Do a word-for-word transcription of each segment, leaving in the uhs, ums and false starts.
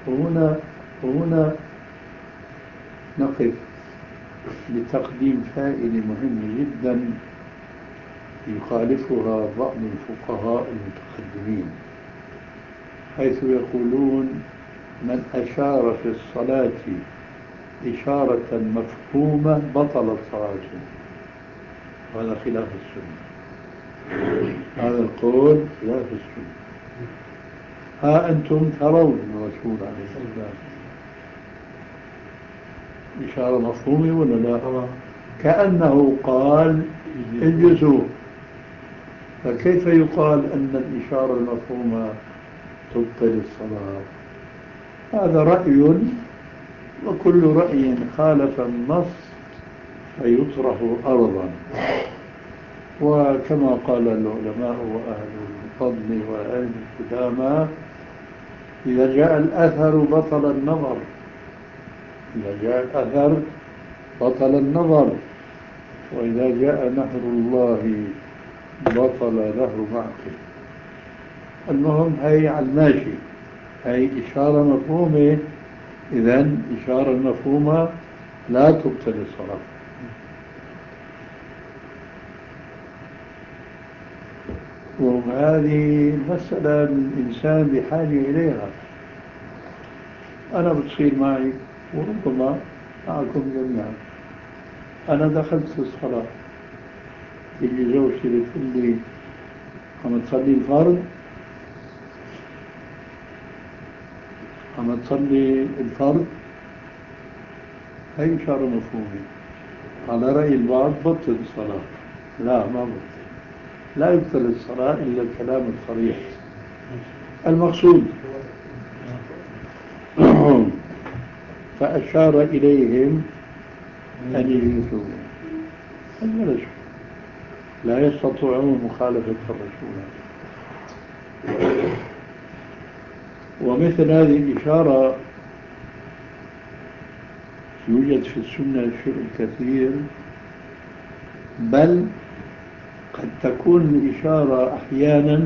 وهنا وهنا نقف لتقديم فائدة مهمة جدا يخالفها بعض الفقهاء المتقدمين، حيث يقولون من أشار في الصلاة إشارة مفهومة بطلت صلاته، وهذا خلاف السنة. هذا القول خلاف السنة. ها أنتم ترون الرسول عليه السلام إشارة مفهومة ولا لا؟ كأنه قال اجلسوا، فكيف يقال أن الإشارة المفهومة تبطل الصلاة؟ هذا رأي، وكل رأي خالف النص فيطرح أرضا. وكما قال العلماء وأهل الفضل وأهل القدامى: إذا جاء الأثر بطل النظر، إذا جاء الأثر بطل النظر، وإذا جاء نهر الله بطل نهر معقل. المهم هي على الماشي، هي إشارة مفهومة، إذن إشارة مفهومة لا تبطل الصلاة. وهذه مسألة الإنسان بحاجة إليها. أنا بتصير معي وربما معكم جميعا، أنا دخلت في الصلاة، تيجي زوجتي بتقول لي: عم تصلي الفرض؟ عم تصلي الفرض؟ هي إشارة مفهومة. على رأي البعض بطل الصلاة. لا، ما بطل، لا يبطل الصلاة إلا الكلام الصريح المقصود. فأشار إليهم أن يجلسوا، فجلسوا، لا يستطيعون مخالفة الرسول. ومثل هذه الإشارة يوجد في السنة شيء كثير، بل قد تكون الإشارة أحيانا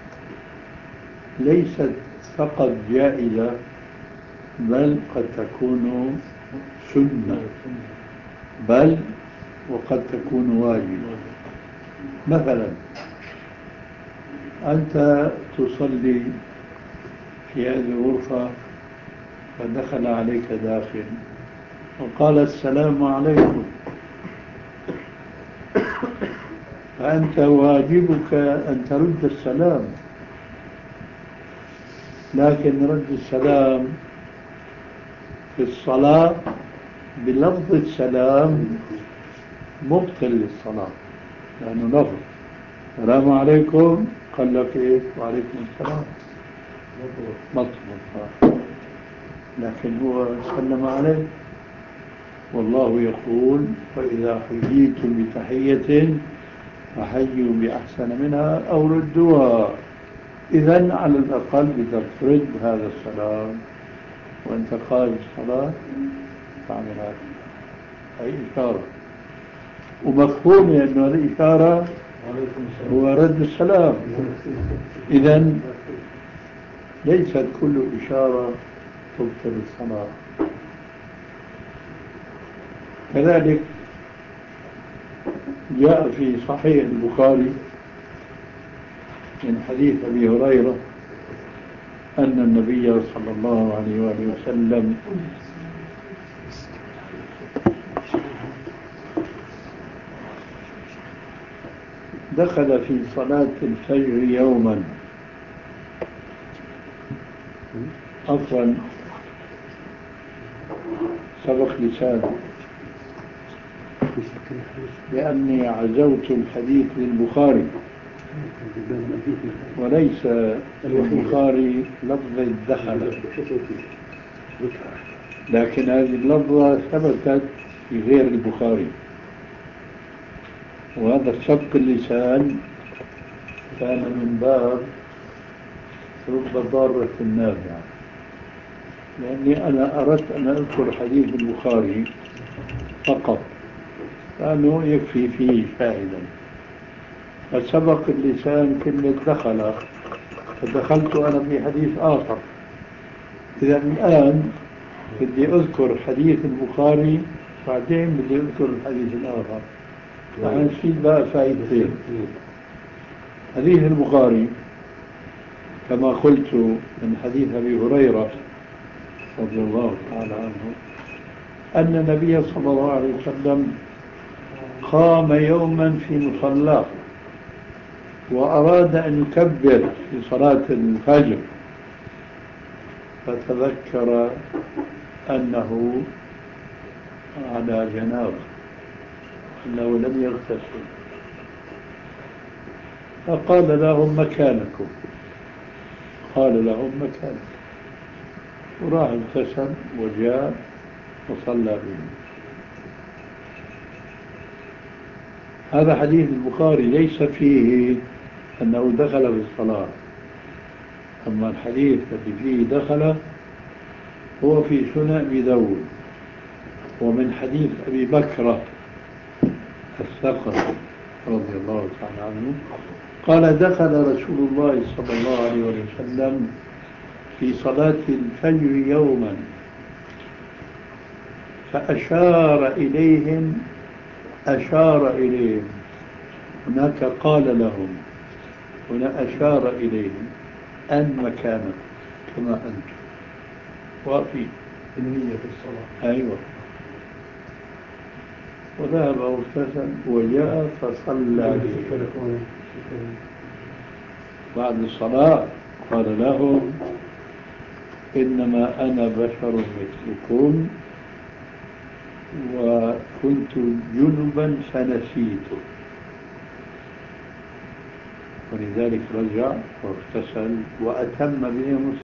ليست فقط جائزة، بل قد تكون سنة، بل وقد تكون واجبة. مثلا أنت تصلي في هذه الغرفة، فدخل عليك داخل وقال: السلام عليكم، فأنت واجبك أن ترد السلام، لكن رد السلام في الصلاة بلفظ السلام مبطل للصلاة، لأنه لفظ السلام عليكم قال لك إيه؟ وعليكم السلام، مطلوب، لكن هو سلم عليه، والله يقول: فإذا حييتم بتحية فحيوا بأحسن منها أو ردوها. إذن على الأقل بدك ترد هذا السلام وأنت قائم الصلاة، تعمل هذا. هي إشارة، ومفهوم أن الإشارة هو رد السلام. إذن ليست كل إشارة تبطل الصلاة. كذلك جاء في صحيح البخاري من حديث أبي هريرة أن النبي صلى الله عليه وآله وسلم دخل في صلاة الفجر يوما، عفوا سبق لساني لأني عزوت الحديث للبخاري وليس البخاري لفظ الدخل، لكن هذه اللفظة ثبتت في غير البخاري، وهذا سبق اللسان كان من باب رب ضارة النافع، لأني أنا أردت أن أذكر حديث البخاري فقط لأنه يكفي فيه شاهدا، فسبق اللسان كلمة دخل، فدخلت أنا في حديث آخر، إذا الآن بدي أذكر حديث البخاري، بعدين بدي أذكر الحديث الآخر. نحن نشيل بقى فائدتين. حديث البخاري كما قلت من حديث أبي هريرة رضي الله تعالى عنه أن النبي صلى الله عليه وسلم قام يوما في مصلاه وأراد أن يكبر في صلاة الفجر، فتذكر أنه على جنابه، أنه لم يغتسل، فقال لهم مكانكم، قال لهم مكانكم، وراح اغتسل وجاء وصلى بهم. هذا حديث البخاري ليس فيه أنه دخل في الصلاة، أما الحديث الذي فيه دخل هو في سنن أبي داود، ومن حديث أبي بكر الثقفي رضي الله تعالى عنه قال دخل رسول الله صلى الله عليه وسلم في صلاة الفجر يوما فأشار إليهم أشار إليهم هناك قال لهم، هنا أشار إليهم أن مكانكم كما أنتم واقفين النية في الصلاة. أيوة. وذهب واغتسل وجاء فصلى بهم. بعد الصلاة قال لهم إنما أنا بشر مثلكم وكنت جنبا فنسيت، ولذلك رجع واغتسل وأتم بهم